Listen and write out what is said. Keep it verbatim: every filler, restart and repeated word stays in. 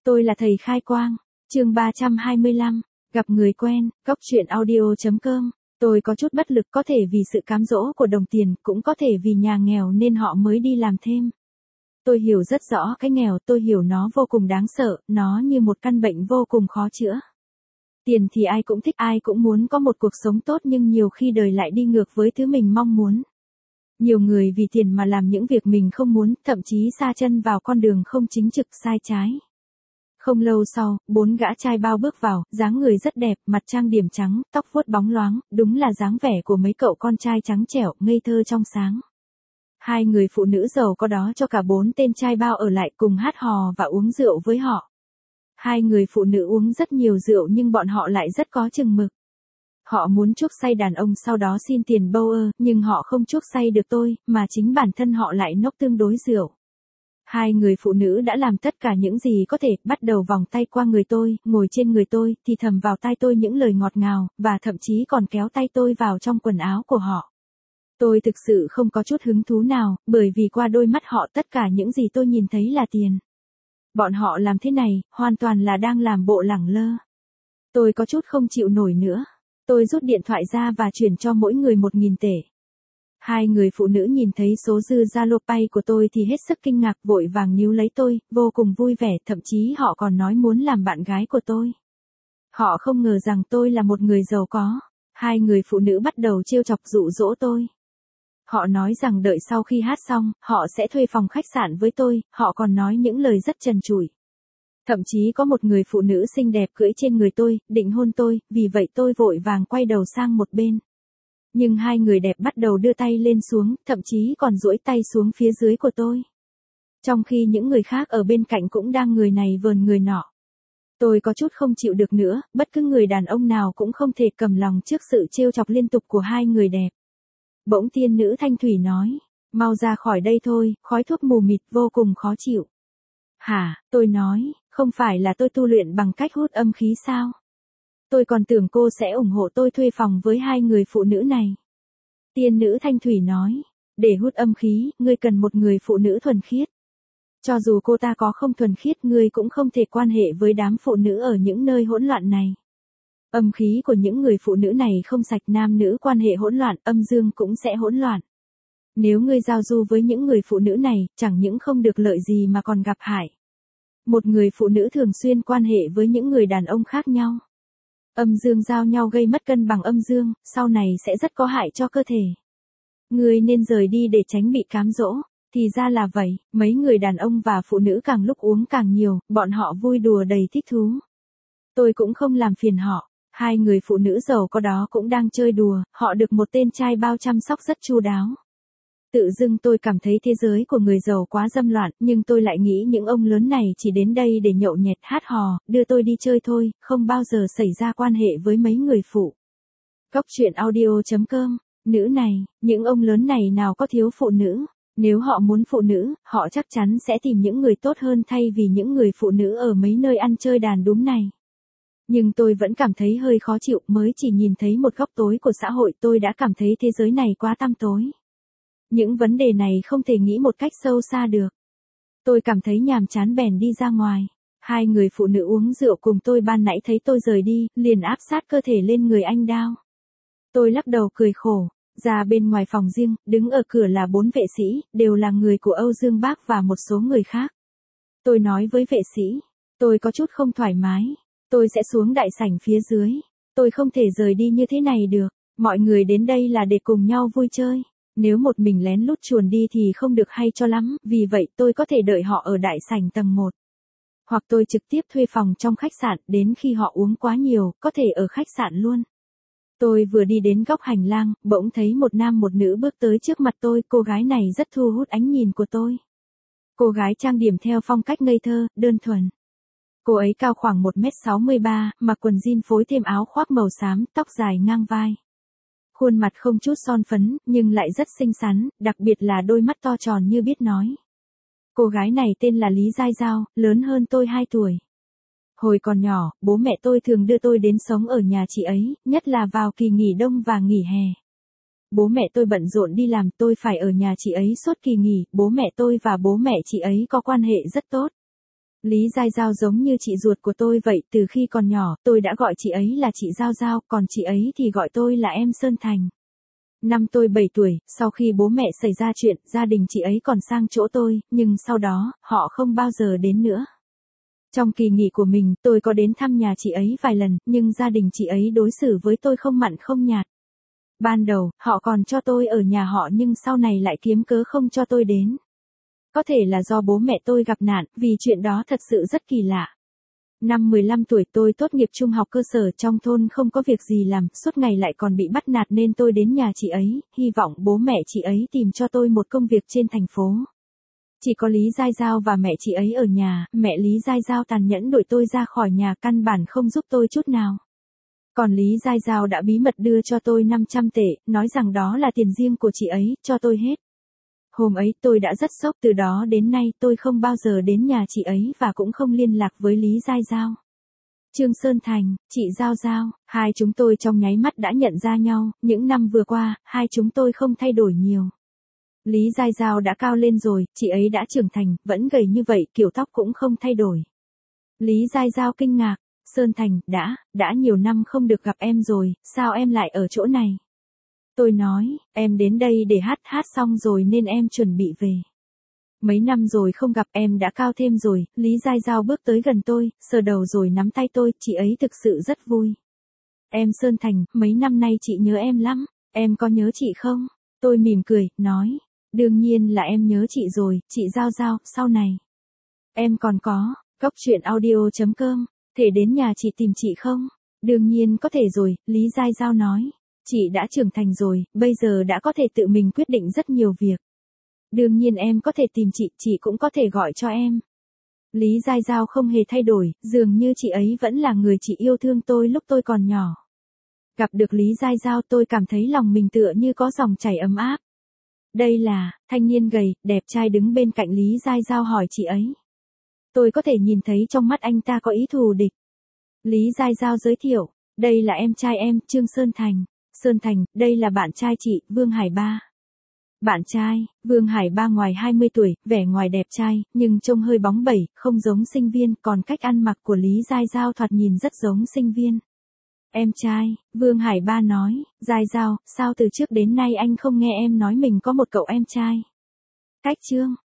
Tôi là thầy khai quang. Chương ba trăm hai mươi lăm, gặp người quen, góc truyện audio chấm com. Tôi có chút bất lực, có thể vì sự cám dỗ của đồng tiền, cũng có thể vì nhà nghèo nên họ mới đi làm thêm. Tôi hiểu rất rõ cái nghèo, tôi hiểu nó vô cùng đáng sợ, nó như một căn bệnh vô cùng khó chữa. Tiền thì ai cũng thích, ai cũng muốn có một cuộc sống tốt, nhưng nhiều khi đời lại đi ngược với thứ mình mong muốn. Nhiều người vì tiền mà làm những việc mình không muốn, thậm chí sa chân vào con đường không chính trực, sai trái. Không lâu sau, bốn gã trai bao bước vào, dáng người rất đẹp, mặt trang điểm trắng, tóc vuốt bóng loáng, đúng là dáng vẻ của mấy cậu con trai trắng trẻo, ngây thơ trong sáng. Hai người phụ nữ giàu có đó cho cả bốn tên trai bao ở lại cùng hát hò và uống rượu với họ. Hai người phụ nữ uống rất nhiều rượu nhưng bọn họ lại rất có chừng mực. Họ muốn chuốc say đàn ông sau đó xin tiền bâu ơ, nhưng họ không chuốc say được tôi, mà chính bản thân họ lại nốc tương đối rượu. Hai người phụ nữ đã làm tất cả những gì có thể, bắt đầu vòng tay qua người tôi, ngồi trên người tôi, thì thầm vào tai tôi những lời ngọt ngào, và thậm chí còn kéo tay tôi vào trong quần áo của họ. Tôi thực sự không có chút hứng thú nào, bởi vì qua đôi mắt họ tất cả những gì tôi nhìn thấy là tiền. Bọn họ làm thế này, hoàn toàn là đang làm bộ lẳng lơ. Tôi có chút không chịu nổi nữa. Tôi rút điện thoại ra và chuyển cho mỗi người một nghìn tệ. Hai người phụ nữ nhìn thấy số dư Zalo Pay của tôi thì hết sức kinh ngạc, vội vàng níu lấy tôi, vô cùng vui vẻ, thậm chí họ còn nói muốn làm bạn gái của tôi. Họ không ngờ rằng tôi là một người giàu có. Hai người phụ nữ bắt đầu trêu chọc dụ dỗ tôi. Họ nói rằng đợi sau khi hát xong, họ sẽ thuê phòng khách sạn với tôi, họ còn nói những lời rất trần trụi. Thậm chí có một người phụ nữ xinh đẹp cưỡi trên người tôi, định hôn tôi, vì vậy tôi vội vàng quay đầu sang một bên. Nhưng hai người đẹp bắt đầu đưa tay lên xuống, thậm chí còn duỗi tay xuống phía dưới của tôi. Trong khi những người khác ở bên cạnh cũng đang người này vờn người nọ. Tôi có chút không chịu được nữa, bất cứ người đàn ông nào cũng không thể cầm lòng trước sự trêu chọc liên tục của hai người đẹp. Bỗng tiên nữ Thanh Thủy nói, mau ra khỏi đây thôi, khói thuốc mù mịt vô cùng khó chịu. Hả, tôi nói, không phải là tôi tu luyện bằng cách hút âm khí sao? Tôi còn tưởng cô sẽ ủng hộ tôi thuê phòng với hai người phụ nữ này. Tiên nữ Thanh Thủy nói, để hút âm khí, ngươi cần một người phụ nữ thuần khiết. Cho dù cô ta có không thuần khiết, ngươi cũng không thể quan hệ với đám phụ nữ ở những nơi hỗn loạn này. Âm khí của những người phụ nữ này không sạch, nam nữ quan hệ hỗn loạn, âm dương cũng sẽ hỗn loạn. Nếu ngươi giao du với những người phụ nữ này, chẳng những không được lợi gì mà còn gặp hại. Một người phụ nữ thường xuyên quan hệ với những người đàn ông khác nhau. Âm dương giao nhau gây mất cân bằng âm dương, sau này sẽ rất có hại cho cơ thể. Ngươi nên rời đi để tránh bị cám dỗ. Thì ra là vậy, mấy người đàn ông và phụ nữ càng lúc uống càng nhiều, bọn họ vui đùa đầy thích thú. Tôi cũng không làm phiền họ. Hai người phụ nữ giàu có đó cũng đang chơi đùa, họ được một tên trai bao chăm sóc rất chu đáo. Tự dưng tôi cảm thấy thế giới của người giàu quá dâm loạn, nhưng tôi lại nghĩ những ông lớn này chỉ đến đây để nhậu nhẹt hát hò, đưa tôi đi chơi thôi, không bao giờ xảy ra quan hệ với mấy người phụ. Góc truyện audio chấm com, nữ này, những ông lớn này nào có thiếu phụ nữ. Nếu họ muốn phụ nữ, họ chắc chắn sẽ tìm những người tốt hơn thay vì những người phụ nữ ở mấy nơi ăn chơi đàn đúm này. Nhưng tôi vẫn cảm thấy hơi khó chịu, mới chỉ nhìn thấy một góc tối của xã hội tôi đã cảm thấy thế giới này quá tăm tối. Những vấn đề này không thể nghĩ một cách sâu xa được. Tôi cảm thấy nhàm chán bèn đi ra ngoài. Hai người phụ nữ uống rượu cùng tôi ban nãy thấy tôi rời đi, liền áp sát cơ thể lên người anh Đao. Tôi lắc đầu cười khổ, ra bên ngoài phòng riêng, đứng ở cửa là bốn vệ sĩ, đều là người của Âu Dương Bác và một số người khác. Tôi nói với vệ sĩ, tôi có chút không thoải mái. Tôi sẽ xuống đại sảnh phía dưới. Tôi không thể rời đi như thế này được. Mọi người đến đây là để cùng nhau vui chơi. Nếu một mình lén lút chuồn đi thì không được hay cho lắm, vì vậy tôi có thể đợi họ ở đại sảnh tầng một. Hoặc tôi trực tiếp thuê phòng trong khách sạn, đến khi họ uống quá nhiều, có thể ở khách sạn luôn. Tôi vừa đi đến góc hành lang, bỗng thấy một nam một nữ bước tới trước mặt tôi, cô gái này rất thu hút ánh nhìn của tôi. Cô gái trang điểm theo phong cách ngây thơ, đơn thuần. Cô ấy cao khoảng một mét sáu mươi ba, mặc quần jean phối thêm áo khoác màu xám, tóc dài ngang vai. Khuôn mặt không chút son phấn, nhưng lại rất xinh xắn, đặc biệt là đôi mắt to tròn như biết nói. Cô gái này tên là Lý Giai Giao, lớn hơn tôi hai tuổi. Hồi còn nhỏ, bố mẹ tôi thường đưa tôi đến sống ở nhà chị ấy, nhất là vào kỳ nghỉ đông và nghỉ hè. Bố mẹ tôi bận rộn đi làm, tôi phải ở nhà chị ấy suốt kỳ nghỉ, bố mẹ tôi và bố mẹ chị ấy có quan hệ rất tốt. Lý Giai Giao giống như chị ruột của tôi vậy, từ khi còn nhỏ, tôi đã gọi chị ấy là chị Giao Giao, còn chị ấy thì gọi tôi là em Sơn Thành. Năm tôi bảy tuổi, sau khi bố mẹ xảy ra chuyện, gia đình chị ấy còn sang chỗ tôi, nhưng sau đó, họ không bao giờ đến nữa. Trong kỳ nghỉ của mình, tôi có đến thăm nhà chị ấy vài lần, nhưng gia đình chị ấy đối xử với tôi không mặn không nhạt. Ban đầu, họ còn cho tôi ở nhà họ nhưng sau này lại kiếm cớ không cho tôi đến. Có thể là do bố mẹ tôi gặp nạn, vì chuyện đó thật sự rất kỳ lạ. Năm mười lăm tuổi tôi tốt nghiệp trung học cơ sở, trong thôn không có việc gì làm, suốt ngày lại còn bị bắt nạt nên tôi đến nhà chị ấy, hy vọng bố mẹ chị ấy tìm cho tôi một công việc trên thành phố. Chỉ có Lý Giai Giao và mẹ chị ấy ở nhà, mẹ Lý Giai Giao tàn nhẫn đuổi tôi ra khỏi nhà, căn bản không giúp tôi chút nào. Còn Lý Giai Giao đã bí mật đưa cho tôi năm trăm tệ, nói rằng đó là tiền riêng của chị ấy, cho tôi hết. Hôm ấy tôi đã rất sốc, từ đó đến nay tôi không bao giờ đến nhà chị ấy và cũng không liên lạc với Lý Giai Giao. Trương Sơn Thành, chị Giao Giao, hai chúng tôi trong nháy mắt đã nhận ra nhau, những năm vừa qua, hai chúng tôi không thay đổi nhiều. Lý Giai Giao đã cao lên rồi, chị ấy đã trưởng thành, vẫn gầy như vậy, kiểu tóc cũng không thay đổi. Lý Giai Giao kinh ngạc, Sơn Thành, đã, đã nhiều năm không được gặp em rồi, sao em lại ở chỗ này? Tôi nói, em đến đây để hát, hát xong rồi nên em chuẩn bị về. Mấy năm rồi không gặp, em đã cao thêm rồi. Lý Giai Giao bước tới gần tôi, sờ đầu rồi nắm tay tôi, chị ấy thực sự rất vui. Em Sơn Thành, mấy năm nay chị nhớ em lắm, em có nhớ chị không? Tôi mỉm cười, nói, đương nhiên là em nhớ chị rồi, chị Giao Giao, sau này. Em còn có, cốc truyện audio chấm com, thể đến nhà chị tìm chị không? Đương nhiên có thể rồi, Lý Giai Giao nói. Chị đã trưởng thành rồi, bây giờ đã có thể tự mình quyết định rất nhiều việc. Đương nhiên em có thể tìm chị, chị cũng có thể gọi cho em. Lý Giai Giao không hề thay đổi, dường như chị ấy vẫn là người chị yêu thương tôi lúc tôi còn nhỏ. Gặp được Lý Giai Giao tôi cảm thấy lòng mình tựa như có dòng chảy ấm áp. Đây là, thanh niên gầy, đẹp trai đứng bên cạnh Lý Giai Giao hỏi chị ấy. Tôi có thể nhìn thấy trong mắt anh ta có ý thù địch. Lý Giai Giao giới thiệu, đây là em trai em, Trương Sơn Thành. Sơn Thành, đây là bạn trai chị, Vương Hải Ba. Bạn trai, Vương Hải Ba ngoài hai mươi tuổi, vẻ ngoài đẹp trai, nhưng trông hơi bóng bẩy, không giống sinh viên, còn cách ăn mặc của Lý Giai Giao thoạt nhìn rất giống sinh viên. Em trai, Vương Hải Ba nói, Giai Giao, sao từ trước đến nay anh không nghe em nói mình có một cậu em trai? Cách Trương,